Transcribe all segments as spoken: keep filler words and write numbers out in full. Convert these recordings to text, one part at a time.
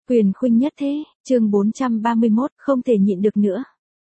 Quyền khuynh nhất thế, chương bốn trăm ba mươi mốt, không thể nhịn được nữa.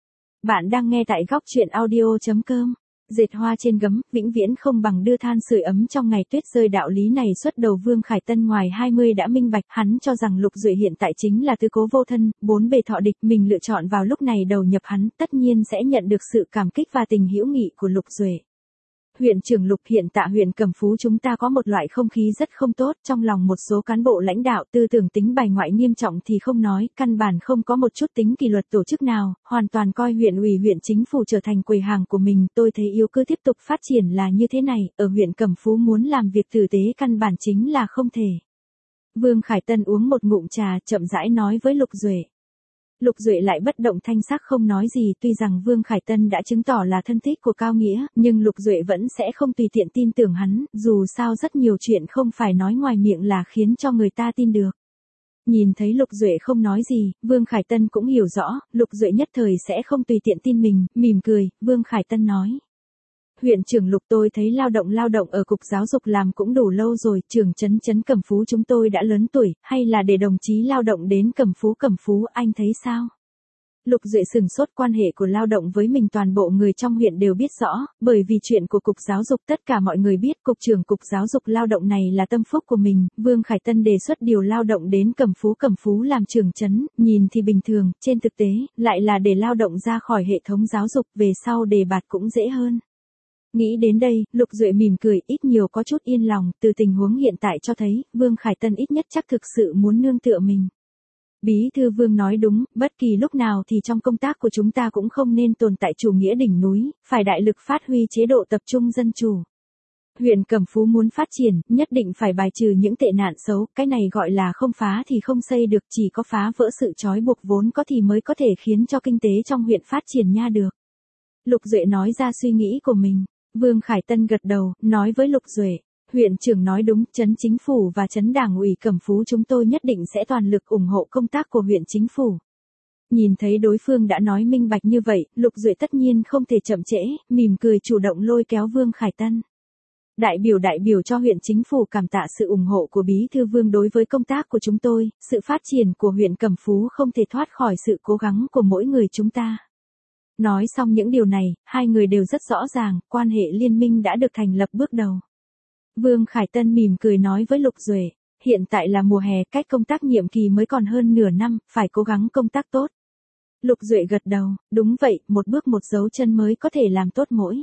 Bạn đang nghe tại góc truyện audio.com. Dệt hoa trên gấm, vĩnh viễn không bằng đưa than sưởi ấm trong ngày tuyết rơi. Đạo lý này xuất đầu Vương Khải Tân ngoài hai mươi đã minh bạch, hắn cho rằng Lục Duệ hiện tại chính là tứ cố vô thân, bốn bề thọ địch, mình lựa chọn vào lúc này đầu nhập hắn, tất nhiên sẽ nhận được sự cảm kích và tình hữu nghị của Lục Duệ. Huyện trưởng Lục, hiện tại huyện Cẩm Phú chúng ta có một loại không khí rất không tốt, trong lòng một số cán bộ lãnh đạo tư tưởng tính bài ngoại nghiêm trọng thì không nói, căn bản không có một chút tính kỷ luật tổ chức nào, hoàn toàn coi huyện ủy huyện chính phủ trở thành quầy hàng của mình. Tôi thấy yếu cứ tiếp tục phát triển là như thế này, ở huyện Cẩm Phú muốn làm việc tử tế căn bản chính là không thể. Vương Khải Tân uống một ngụm trà, chậm rãi nói với Lục Duệ. Lục Duệ lại bất động thanh sắc không nói gì, tuy rằng Vương Khải Tân đã chứng tỏ là thân thích của Cao Nghĩa, nhưng Lục Duệ vẫn sẽ không tùy tiện tin tưởng hắn, dù sao rất nhiều chuyện không phải nói ngoài miệng là khiến cho người ta tin được. Nhìn thấy Lục Duệ không nói gì, Vương Khải Tân cũng hiểu rõ, Lục Duệ nhất thời sẽ không tùy tiện tin mình, mỉm cười, Vương Khải Tân nói. Huyện trưởng Lục, tôi thấy lao động lao động ở cục giáo dục làm cũng đủ lâu rồi, trưởng trấn trấn Cẩm Phú chúng tôi đã lớn tuổi, hay là để đồng chí lao động đến Cẩm Phú Cẩm Phú, anh thấy sao? Lục Duệ sừng sốt, quan hệ của lao động với mình toàn bộ người trong huyện đều biết rõ, bởi vì chuyện của cục giáo dục tất cả mọi người biết, cục trưởng cục giáo dục lao động này là tâm phúc của mình. Vương Khải Tân đề xuất điều lao động đến Cẩm Phú Cẩm Phú làm trưởng trấn, nhìn thì bình thường, trên thực tế, lại là để lao động ra khỏi hệ thống giáo dục, về sau đề bạt cũng dễ hơn. Nghĩ đến đây, Lục Duệ mỉm cười, ít nhiều có chút yên lòng, từ tình huống hiện tại cho thấy, Vương Khải Tân ít nhất chắc thực sự muốn nương tựa mình. Bí thư Vương nói đúng, bất kỳ lúc nào thì trong công tác của chúng ta cũng không nên tồn tại chủ nghĩa đỉnh núi, phải đại lực phát huy chế độ tập trung dân chủ. Huyện Cẩm Phú muốn phát triển, nhất định phải bài trừ những tệ nạn xấu, cái này gọi là không phá thì không xây được, chỉ có phá vỡ sự trói buộc vốn có thì mới có thể khiến cho kinh tế trong huyện phát triển nha được. Lục Duệ nói ra suy nghĩ của mình. Vương Khải Tân gật đầu, nói với Lục Duệ, huyện trưởng nói đúng, trấn chính phủ và trấn đảng ủy Cẩm Phú chúng tôi nhất định sẽ toàn lực ủng hộ công tác của huyện chính phủ. Nhìn thấy đối phương đã nói minh bạch như vậy, Lục Duệ tất nhiên không thể chậm trễ, mỉm cười chủ động lôi kéo Vương Khải Tân. Đại biểu đại biểu cho huyện chính phủ cảm tạ sự ủng hộ của Bí thư Vương đối với công tác của chúng tôi, sự phát triển của huyện Cẩm Phú không thể thoát khỏi sự cố gắng của mỗi người chúng ta. Nói xong những điều này, hai người đều rất rõ ràng, quan hệ liên minh đã được thành lập bước đầu. Vương Khải Tân mỉm cười nói với Lục Duệ, hiện tại là mùa hè, cách công tác nhiệm kỳ mới còn hơn nửa năm, phải cố gắng công tác tốt. Lục Duệ gật đầu, đúng vậy, một bước một dấu chân mới có thể làm tốt mỗi.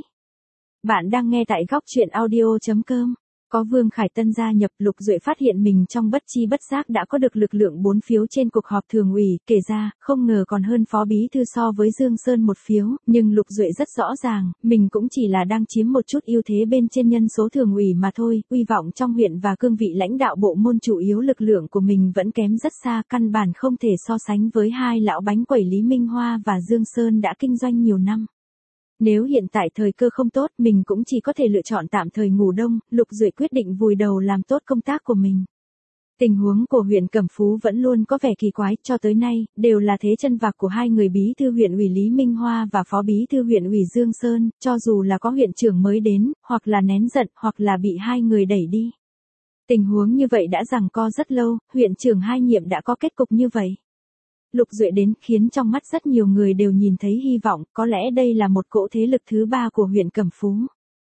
Bạn đang nghe tại góc truyện audio.com. Có Vương Khải Tân gia nhập, Lục Duệ phát hiện mình trong bất chi bất giác đã có được lực lượng bốn phiếu trên cuộc họp thường ủy, kể ra, không ngờ còn hơn phó bí thư so với Dương Sơn một phiếu, nhưng Lục Duệ rất rõ ràng, mình cũng chỉ là đang chiếm một chút ưu thế bên trên nhân số thường ủy mà thôi, uy vọng trong huyện và cương vị lãnh đạo bộ môn chủ yếu lực lượng của mình vẫn kém rất xa, căn bản không thể so sánh với hai lão bánh quẩy Lý Minh Hoa và Dương Sơn đã kinh doanh nhiều năm. Nếu hiện tại thời cơ không tốt, mình cũng chỉ có thể lựa chọn tạm thời ngủ đông, Lục Duệ quyết định vùi đầu làm tốt công tác của mình. Tình huống của huyện Cẩm Phú vẫn luôn có vẻ kỳ quái, cho tới nay, đều là thế chân vạc của hai người bí thư huyện ủy Lý Minh Hoa và phó bí thư huyện ủy Dương Sơn, cho dù là có huyện trưởng mới đến, hoặc là nén giận, hoặc là bị hai người đẩy đi. Tình huống như vậy đã giằng co rất lâu, huyện trưởng hai nhiệm đã có kết cục như vậy. Lục Duệ đến khiến trong mắt rất nhiều người đều nhìn thấy hy vọng, có lẽ đây là một cỗ thế lực thứ ba của huyện Cẩm Phú.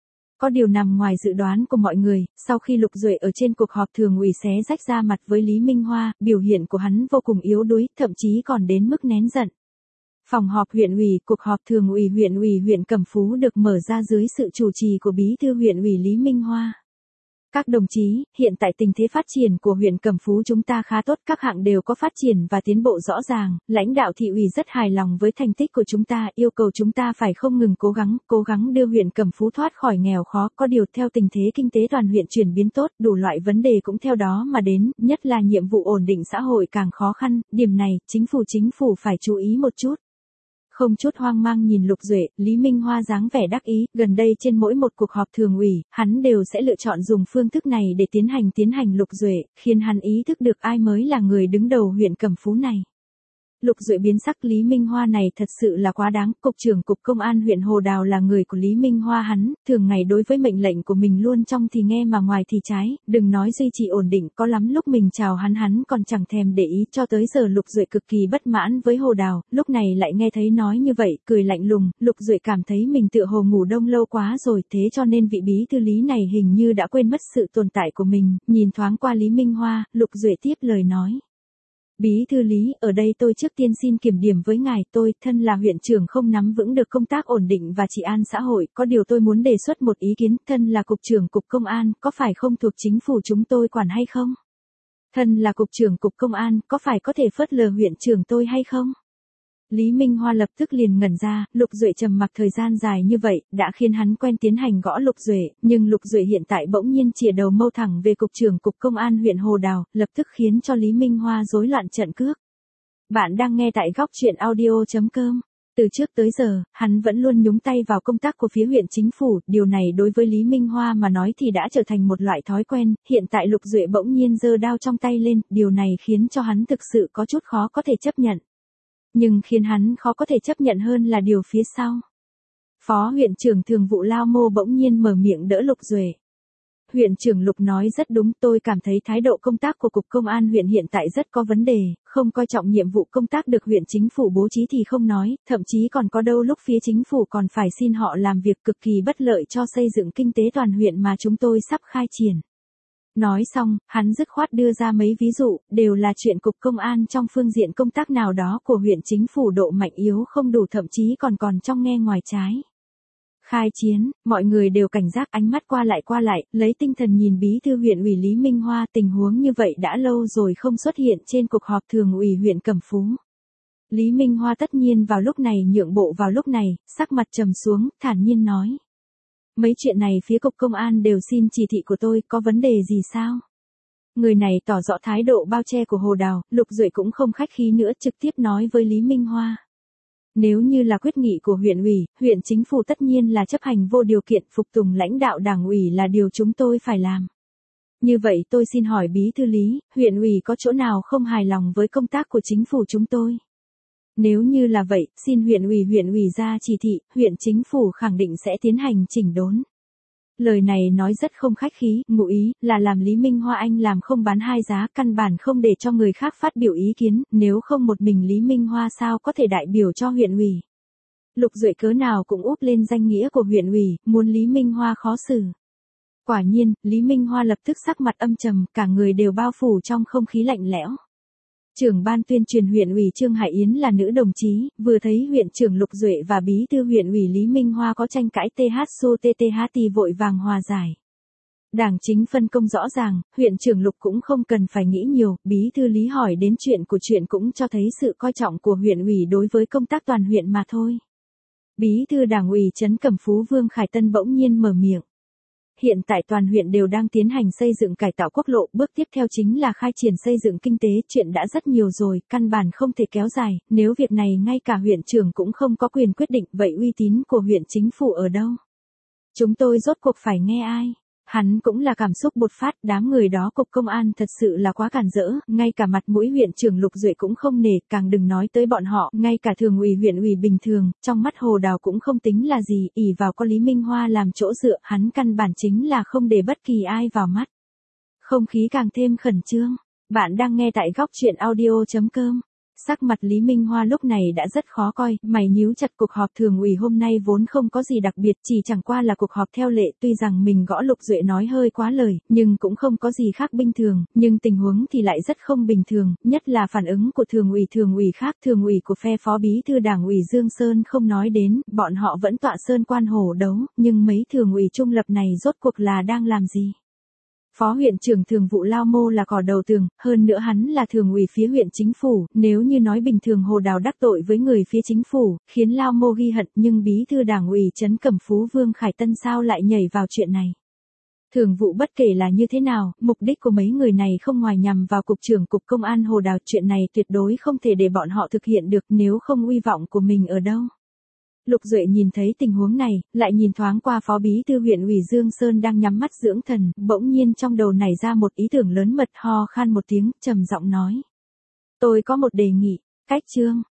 Có điều nằm ngoài dự đoán của mọi người, sau khi Lục Duệ ở trên cuộc họp thường ủy xé rách ra mặt với Lý Minh Hoa, biểu hiện của hắn vô cùng yếu đuối, thậm chí còn đến mức nén giận. Phòng họp huyện ủy, cuộc họp thường ủy huyện ủy huyện Cẩm Phú được mở ra dưới sự chủ trì của bí thư huyện ủy Lý Minh Hoa. Các đồng chí, hiện tại tình thế phát triển của huyện Cẩm Phú chúng ta khá tốt, các hạng đều có phát triển và tiến bộ rõ ràng, lãnh đạo thị ủy rất hài lòng với thành tích của chúng ta, yêu cầu chúng ta phải không ngừng cố gắng, cố gắng đưa huyện Cẩm Phú thoát khỏi nghèo khó, có điều theo tình thế kinh tế toàn huyện chuyển biến tốt, đủ loại vấn đề cũng theo đó mà đến, nhất là nhiệm vụ ổn định xã hội càng khó khăn, điểm này, chính phủ chính phủ phải chú ý một chút. Không chút hoang mang nhìn Lục Duệ, Lý Minh Hoa dáng vẻ đắc ý, gần đây trên mỗi một cuộc họp thường ủy, hắn đều sẽ lựa chọn dùng phương thức này để tiến hành tiến hành Lục Duệ, khiến hắn ý thức được ai mới là người đứng đầu huyện Cẩm Phú này. Lục Duệ biến sắc, Lý Minh Hoa này thật sự là quá đáng, cục trưởng cục công an huyện Hồ Đào là người của Lý Minh Hoa hắn, thường ngày đối với mệnh lệnh của mình luôn trong thì nghe mà ngoài thì trái, đừng nói duy trì ổn định, có lắm lúc mình chào hắn hắn còn chẳng thèm để ý, cho tới giờ Lục Duệ cực kỳ bất mãn với Hồ Đào, lúc này lại nghe thấy nói như vậy, cười lạnh lùng, Lục Duệ cảm thấy mình tựa hồ ngủ đông lâu quá rồi, thế cho nên vị bí thư Lý này hình như đã quên mất sự tồn tại của mình, nhìn thoáng qua Lý Minh Hoa, Lục Duệ tiếp lời nói. Bí thư Lý, ở đây tôi trước tiên xin kiểm điểm với ngài, tôi, thân là huyện trưởng không nắm vững được công tác ổn định và trị an xã hội, có điều tôi muốn đề xuất một ý kiến, thân là cục trưởng cục công an, có phải không thuộc chính phủ chúng tôi quản hay không? Thân là cục trưởng cục công an, có phải có thể phớt lờ huyện trưởng tôi hay không? Lý Minh Hoa lập tức liền ngẩn ra, Lục Duệ trầm mặc thời gian dài như vậy, đã khiến hắn quen tiến hành gõ Lục Duệ, nhưng Lục Duệ hiện tại bỗng nhiên chìa đầu mâu thẳng về cục trưởng cục công an huyện Hồ Đào, lập tức khiến cho Lý Minh Hoa rối loạn trận cước. Bạn đang nghe tại góc truyện audio.com. Từ trước tới giờ, hắn vẫn luôn nhúng tay vào công tác của phía huyện chính phủ, điều này đối với Lý Minh Hoa mà nói thì đã trở thành một loại thói quen, hiện tại Lục Duệ bỗng nhiên giơ đao trong tay lên, điều này khiến cho hắn thực sự có chút khó có thể chấp nhận. Nhưng khiến hắn khó có thể chấp nhận hơn là điều phía sau. Phó huyện trưởng thường vụ Lao Mô bỗng nhiên mở miệng đỡ Lục Duệ. Huyện trưởng Lục nói rất đúng, tôi cảm thấy thái độ công tác của Cục Công an huyện hiện tại rất có vấn đề, không coi trọng nhiệm vụ công tác được huyện chính phủ bố trí thì không nói, thậm chí còn có đôi lúc phía chính phủ còn phải xin họ làm việc cực kỳ bất lợi cho xây dựng kinh tế toàn huyện mà chúng tôi sắp khai triển. Nói xong, hắn dứt khoát đưa ra mấy ví dụ, đều là chuyện cục công an trong phương diện công tác nào đó của huyện chính phủ độ mạnh yếu không đủ, thậm chí còn còn trong nghe ngoài trái. Khai chiến, mọi người đều cảnh giác, ánh mắt qua lại qua lại, lấy tinh thần nhìn bí thư huyện ủy Lý Minh Hoa, tình huống như vậy đã lâu rồi không xuất hiện trên cuộc họp thường ủy huyện Cẩm Phú. Lý Minh Hoa tất nhiên vào lúc này nhượng bộ vào lúc này, sắc mặt trầm xuống, thản nhiên nói. Mấy chuyện này phía cục công an đều xin chỉ thị của tôi, có vấn đề gì sao? Người này tỏ rõ thái độ bao che của Hồ Đào, Lục Duệ cũng không khách khí nữa, trực tiếp nói với Lý Minh Hoa. Nếu như là quyết nghị của huyện ủy, huyện chính phủ tất nhiên là chấp hành vô điều kiện, phục tùng lãnh đạo đảng ủy là điều chúng tôi phải làm. Như vậy tôi xin hỏi bí thư Lý, huyện ủy có chỗ nào không hài lòng với công tác của chính phủ chúng tôi? Nếu như là vậy, xin huyện ủy huyện ủy ra chỉ thị, huyện chính phủ khẳng định sẽ tiến hành chỉnh đốn. Lời này nói rất không khách khí, ngụ ý là làm Lý Minh Hoa anh làm không bán hai giá, căn bản không để cho người khác phát biểu ý kiến, nếu không một mình Lý Minh Hoa sao có thể đại biểu cho huyện ủy. Lục Duệ cớ nào cũng úp lên danh nghĩa của huyện ủy, muốn Lý Minh Hoa khó xử. Quả nhiên, Lý Minh Hoa lập tức sắc mặt âm trầm, cả người đều bao phủ trong không khí lạnh lẽo. Trưởng ban tuyên truyền huyện ủy Trương Hải Yến là nữ đồng chí, vừa thấy huyện trưởng Lục Duệ và bí thư huyện ủy Lý Minh Hoa có tranh cãi th su tt thì vội vàng hòa giải. Đảng chính phân công rõ ràng, huyện trưởng Lục cũng không cần phải nghĩ nhiều, bí thư Lý hỏi đến chuyện của chuyện cũng cho thấy sự coi trọng của huyện ủy đối với công tác toàn huyện mà thôi. Bí thư đảng ủy trấn Cẩm Phú Vương Khải Tân bỗng nhiên mở miệng. Hiện tại toàn huyện đều đang tiến hành xây dựng cải tạo quốc lộ, bước tiếp theo chính là khai triển xây dựng kinh tế, chuyện đã rất nhiều rồi, căn bản không thể kéo dài, nếu việc này ngay cả huyện trưởng cũng không có quyền quyết định, vậy uy tín của huyện chính phủ ở đâu? Chúng tôi rốt cuộc phải nghe ai? Hắn cũng là cảm xúc bột phát, đám người đó cục công an thật sự là quá cản rỡ, ngay cả mặt mũi huyện trưởng Lục Duệ cũng không nể, càng đừng nói tới bọn họ, ngay cả thường ủy huyện ủy bình thường, trong mắt Hồ Đào cũng không tính là gì, ỷ vào có Lý Minh Hoa làm chỗ dựa, hắn căn bản chính là không để bất kỳ ai vào mắt. Không khí càng thêm khẩn trương. Bạn đang nghe tại góc truyện audio.com. Sắc mặt Lý Minh Hoa lúc này đã rất khó coi, mày nhíu chặt. Cuộc họp thường ủy hôm nay vốn không có gì đặc biệt, chỉ chẳng qua là cuộc họp theo lệ, tuy rằng mình gõ Lục Duệ nói hơi quá lời, nhưng cũng không có gì khác bình thường, nhưng tình huống thì lại rất không bình thường, nhất là phản ứng của thường ủy thường ủy khác, thường ủy của phe phó bí thư đảng ủy Dương Sơn không nói đến, bọn họ vẫn tọa sơn quan hổ đấu, nhưng mấy thường ủy trung lập này rốt cuộc là đang làm gì? Phó huyện trưởng thường vụ Lao Mô là cỏ đầu tường, hơn nữa hắn là thường ủy phía huyện chính phủ, nếu như nói bình thường Hồ Đào đắc tội với người phía chính phủ, khiến Lao Mô ghi hận, nhưng bí thư đảng ủy trấn Cẩm Phú Vương Khải Tân sao lại nhảy vào chuyện này. Thường vụ bất kể là như thế nào, mục đích của mấy người này không ngoài nhằm vào cục trưởng cục công an Hồ Đào, chuyện này tuyệt đối không thể để bọn họ thực hiện được, nếu không uy vọng của mình ở đâu. Lục Duệ nhìn thấy tình huống này, lại nhìn thoáng qua phó bí thư huyện ủy Dương Sơn đang nhắm mắt dưỡng thần, bỗng nhiên trong đầu nảy ra một ý tưởng lớn mật, ho khan một tiếng, trầm giọng nói. Tôi có một đề nghị. Cách chương